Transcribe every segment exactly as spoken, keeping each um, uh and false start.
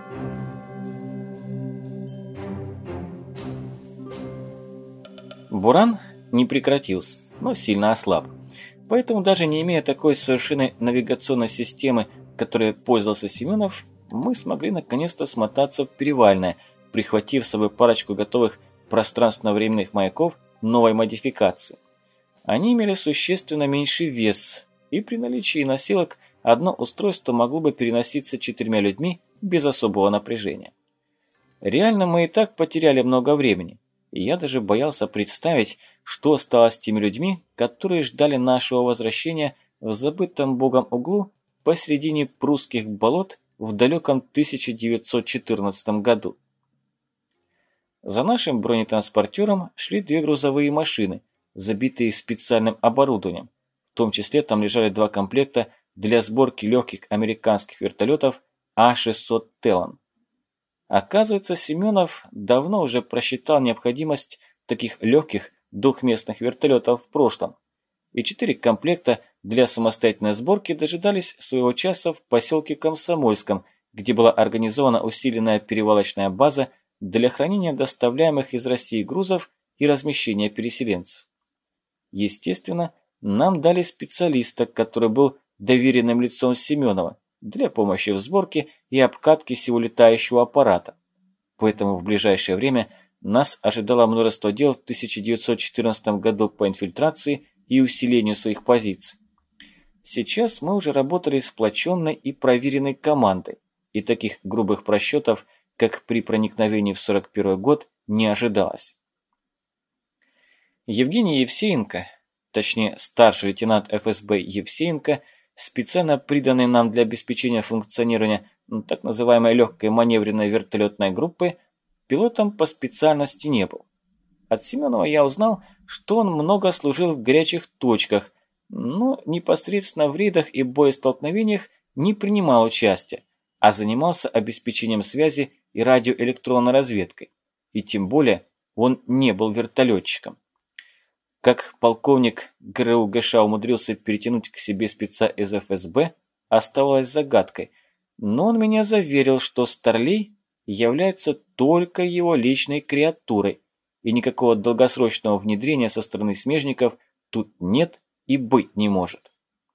Буран не прекратился, но сильно ослаб. Поэтому, даже не имея такой совершенной навигационной системы, которой пользовался Семенов, мы смогли наконец-то смотаться в Перевальное, прихватив с собой парочку готовых пространственно-временных маяков новой модификации. Они имели существенно меньший вес, и при наличии носилок одно устройство могло бы переноситься четырьмя людьми без особого напряжения. Реально мы и так потеряли много времени, и я даже боялся представить, что стало с теми людьми, которые ждали нашего возвращения в забытом богом углу посредине прусских болот в далеком тысяча девятьсот четырнадцатом году. За нашим бронетранспортером шли две грузовые машины, забитые специальным оборудованием. В том числе там лежали два комплекта для сборки легких американских вертолетов А шестьсот Телон. Оказывается, Семенов давно уже просчитал необходимость таких легких двухместных вертолетов в прошлом, и четыре комплекта для самостоятельной сборки дожидались своего часа в поселке Комсомольском, где была организована усиленная перевалочная база для хранения доставляемых из России грузов и размещения переселенцев. Естественно, нам дали специалиста, который был доверенным лицом Семенова, для помощи в сборке и обкатке всего летающего аппарата. Поэтому в ближайшее время нас ожидало множество дел в тысяча девятьсот четырнадцатом году по инфильтрации и усилению своих позиций. Сейчас мы уже работали сплоченной и проверенной командой, и таких грубых просчетов, как при проникновении в сорок первый год, не ожидалось. Евгений Евсеенко, точнее старший лейтенант эф эс бэ Евсеенко, специально приданный нам для обеспечения функционирования так называемой легкой маневренной вертолетной группы, пилотом по специальности не был. От Семенова я узнал, что он много служил в горячих точках, но непосредственно в рейдах и боестолкновениях не принимал участия, а занимался обеспечением связи и радиоэлектронной разведкой. И тем более он не был вертолетчиком. Как полковник гэ эр у гэ ша умудрился перетянуть к себе спеца из эф эс бэ, оставалось загадкой, но он меня заверил, что Старлей является только его личной креатурой, и никакого долгосрочного внедрения со стороны смежников тут нет и быть не может.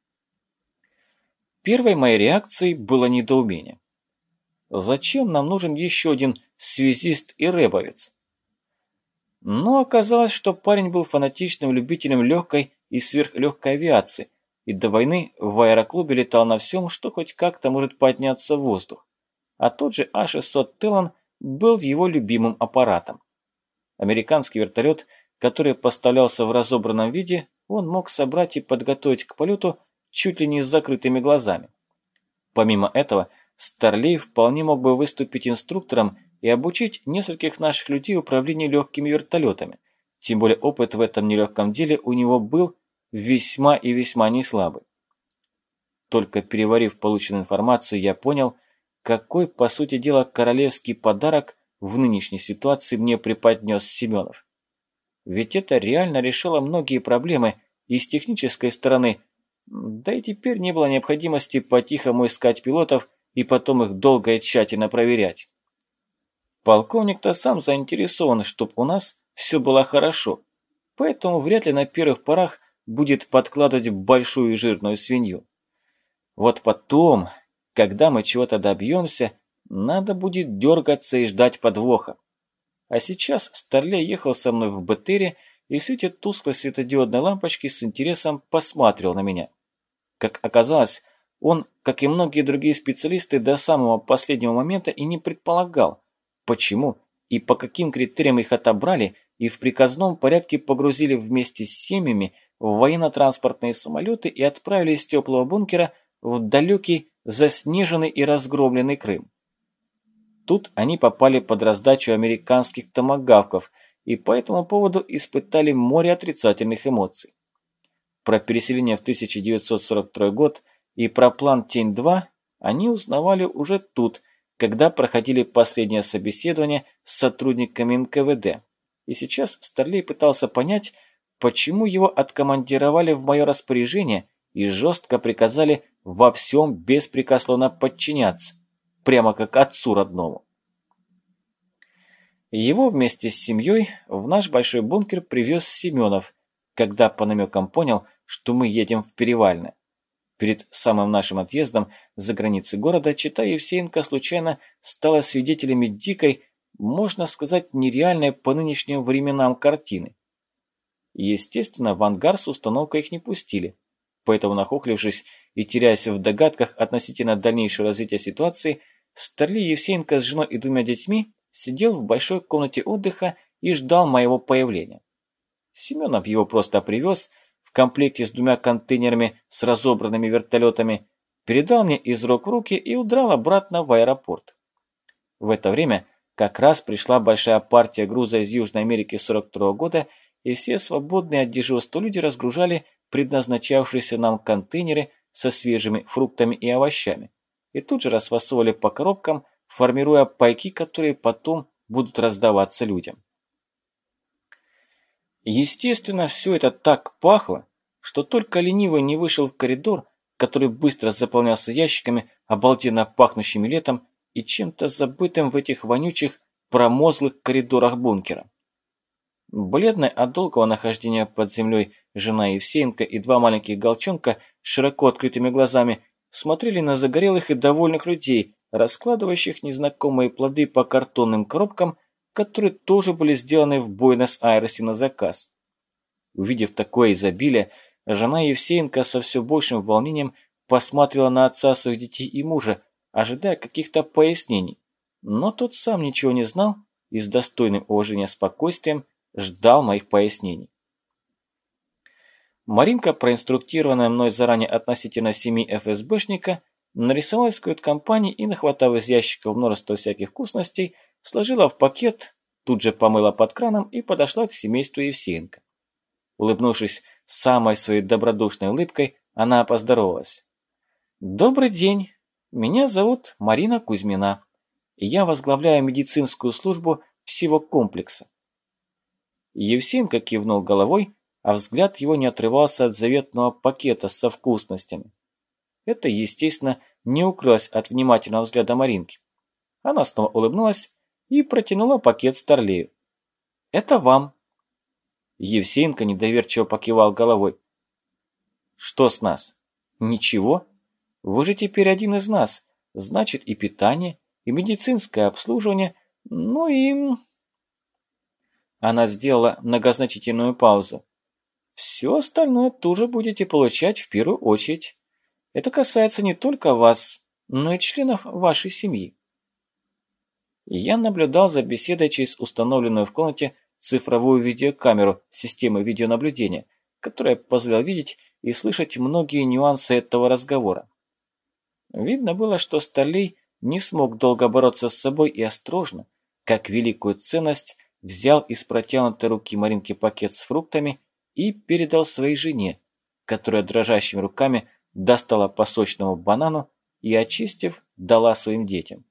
Первой моей реакцией было недоумение. Зачем нам нужен еще один связист и рэбовец? Но оказалось, что парень был фанатичным любителем легкой и сверхлегкой авиации, и до войны в аэроклубе летал на всем, что хоть как-то может подняться в воздух. А тот же А шестьсот Телон был его любимым аппаратом. Американский вертолет, который поставлялся в разобранном виде, он мог собрать и подготовить к полету чуть ли не с закрытыми глазами. Помимо этого, Старлей вполне мог бы выступить инструктором и обучить нескольких наших людей управлению легкими вертолетами. Тем более опыт в этом нелегком деле у него был весьма и весьма неслабый. Только переварив полученную информацию, я понял, какой, по сути дела, королевский подарок в нынешней ситуации мне преподнес Семенов. Ведь это реально решало многие проблемы и с технической стороны, да и теперь не было необходимости по-тихому искать пилотов и потом их долго и тщательно проверять. Полковник-то сам заинтересован, чтобы у нас все было хорошо, поэтому вряд ли на первых порах будет подкладывать большую и жирную свинью. Вот потом, когда мы чего-то добьемся, надо будет дергаться и ждать подвоха. А сейчас Старлей ехал со мной в БТРе и в свете тусклой светодиодной лампочки с интересом посматривал на меня. Как оказалось, он, как и многие другие специалисты, до самого последнего момента и не предполагал, почему и по каким критериям их отобрали и в приказном порядке погрузили вместе с семьями в военно-транспортные самолеты и отправили из теплого бункера в далекий, заснеженный и разгромленный Крым. Тут они попали под раздачу американских томагавков и по этому поводу испытали море отрицательных эмоций. Про переселение в тысяча девятьсот сорок второй год и про план Тень-два они узнавали уже тут, когда проходили последнее собеседование с сотрудниками эн ка вэ дэ. И сейчас Старлей пытался понять, почему его откомандировали в мое распоряжение и жестко приказали во всем беспрекословно подчиняться. прямо как отцу родному. Его вместе с семьей в наш большой бункер привез Семенов, когда по намекам понял, что мы едем в Перевальное. Перед самым нашим отъездом за границы города Чита Евсеенко случайно стала свидетелями дикой, можно сказать, нереальной по нынешним временам картины. Естественно, в ангар с установкой их не пустили, поэтому, нахохлившись и теряясь в догадках относительно дальнейшего развития ситуации, Старлей Евсеенко с женой и двумя детьми сидел в большой комнате отдыха и ждал моего появления. Семенов его просто привез в комплекте с двумя контейнерами с разобранными вертолетами, передал мне из рук в руки и удрал обратно в аэропорт. В это время как раз пришла большая партия груза из Южной Америки сорок второго года, и все свободные от дежурства люди разгружали предназначавшиеся нам контейнеры со свежими фруктами и овощами, и тут же расфасовывали по коробкам, формируя пайки, которые потом будут раздаваться людям. Естественно, все это так пахло, что только ленивый не вышел в коридор, который быстро заполнялся ящиками, обалденно пахнущими летом и чем-то забытым в этих вонючих, промозглых коридорах бункера. Бледная от долгого нахождения под землей жена Евсеенко и два маленьких голчонка с широко открытыми глазами смотрели на загорелых и довольных людей, раскладывающих незнакомые плоды по картонным коробкам, которые тоже были сделаны в Буэнос-Айресе на заказ. Увидев такое изобилие, жена Евсеенко со все большим волнением посматривала на отца своих детей и мужа, ожидая каких-то пояснений, но тот сам ничего не знал и с достойным уважения спокойствием ждал моих пояснений. Маринка, проинструктированная мной заранее относительно семьи эф эс бэшника, нарисовалась в кают-компании и, нахватав из ящиков множество всяких вкусностей, сложила в пакет, тут же помыла под краном и подошла к семейству Евсеенко. Улыбнувшись самой своей добродушной улыбкой, она поздоровалась. «Добрый день! Меня зовут Марина Кузьмина, и я возглавляю медицинскую службу всего комплекса». Евсеенко кивнул головой, а взгляд его не отрывался от заветного пакета со вкусностями. Это, естественно, не укрылось от внимательного взгляда Маринки. Она снова улыбнулась и протянула пакет Старлею. «Это вам». Евсеенко недоверчиво покивал головой. «Что с нас? Ничего? Вы же теперь один из нас. Значит, и питание, и медицинское обслуживание, ну и...» Она сделала многозначительную паузу. «Все остальное тоже будете получать в первую очередь. Это касается не только вас, но и членов вашей семьи». Я наблюдал за беседой через установленную в комнате цифровую видеокамеру системы видеонаблюдения, которая позволяла видеть и слышать многие нюансы этого разговора. Видно было, что Старлей не смог долго бороться с собой и осторожно, как великую ценность, взял из протянутой руки Маринки пакет с фруктами и передал своей жене, которая дрожащими руками достала по сочному банану и, очистив, дала своим детям.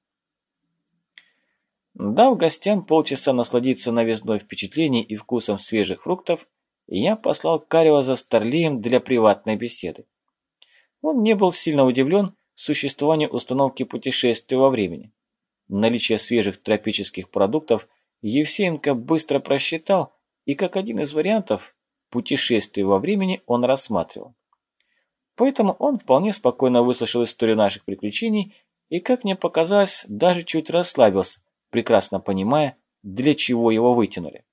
Дав гостям полчаса насладиться новизной впечатлений и вкусом свежих фруктов, я послал Карева за Старлеем для приватной беседы. Он не был сильно удивлен существованию установки путешествия во времени. Наличие свежих тропических продуктов Евсеенко быстро просчитал, и как один из вариантов путешествия во времени он рассматривал. Поэтому он вполне спокойно выслушал историю наших приключений и, как мне показалось, даже чуть расслабился, прекрасно понимая, для чего его вытянули.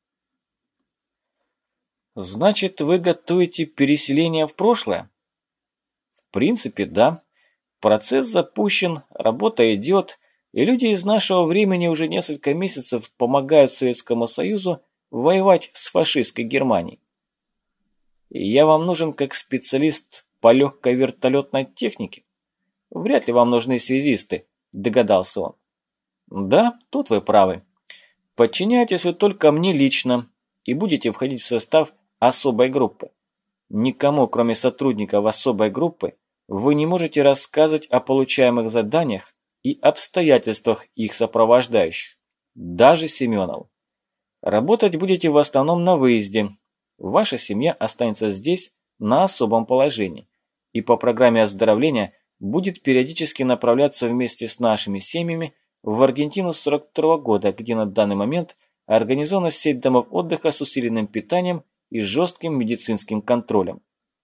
«Значит, вы готовите переселение в прошлое?» «В принципе, да. Процесс запущен, работа идет, и люди из нашего времени уже несколько месяцев помогают Советскому Союзу воевать с фашистской Германией. И я вам нужен как специалист по легкой вертолетной технике. Вряд ли вам нужны связисты», – догадался он. «Да, тут вы правы. Подчиняйтесь вы только мне лично и будете входить в состав особой группы. Никому, кроме сотрудников особой группы, вы не можете рассказывать о получаемых заданиях и обстоятельствах их сопровождающих, даже Семенову. Работать будете в основном на выезде. Ваша семья останется здесь на особом положении, и по программе оздоровления будет периодически направляться вместе с нашими семьями в Аргентину с сорок второго года, где на данный момент организована сеть домов отдыха с усиленным питанием и жестким медицинским контролем.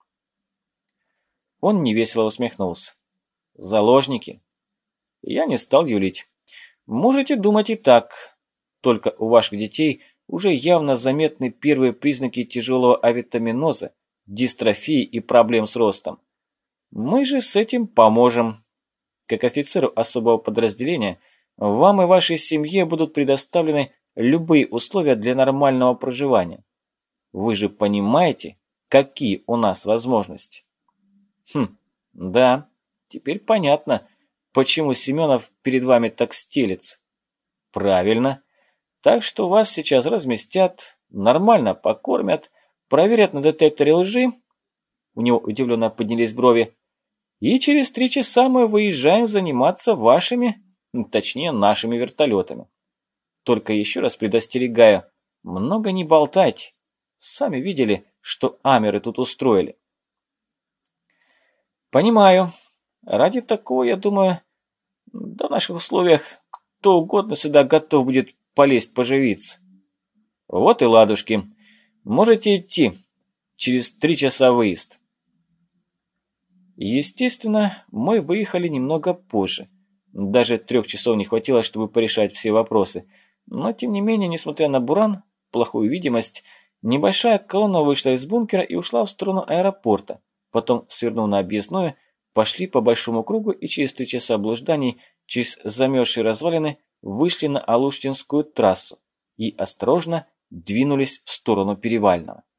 Он невесело усмехнулся. Заложники. Я не стал юлить. Можете думать и так. Только у ваших детей уже явно заметны первые признаки тяжелого авитаминоза, дистрофии и проблем с ростом. Мы же с этим поможем. Как офицеру особого подразделения, вам и вашей семье будут предоставлены любые условия для нормального проживания. Вы же понимаете, какие у нас возможности? Хм, да, теперь понятно, почему Семенов перед вами так стелется. Правильно. Так что вас сейчас разместят, нормально покормят, проверят на детекторе лжи. У него удивленно поднялись брови. И через три часа мы выезжаем заниматься вашими, точнее нашими вертолетами. Только еще раз предостерегаю, много не болтайте. Сами видели, что амеры тут устроили. Понимаю. Ради такого, я думаю, да в наших условиях кто угодно сюда готов будет полезть поживиться. Вот и ладушки. Можете идти. Через три часа выезд. Естественно, мы выехали немного позже. Даже трех часов не хватило, чтобы порешать все вопросы. Но, тем не менее, несмотря на буран, плохую видимость, небольшая колонна вышла из бункера и ушла в сторону аэропорта. Потом, свернув на объездную, пошли по большому кругу и через три часа блужданий через замерзшие развалины вышли на Алуштинскую трассу и осторожно двинулись в сторону Перевального.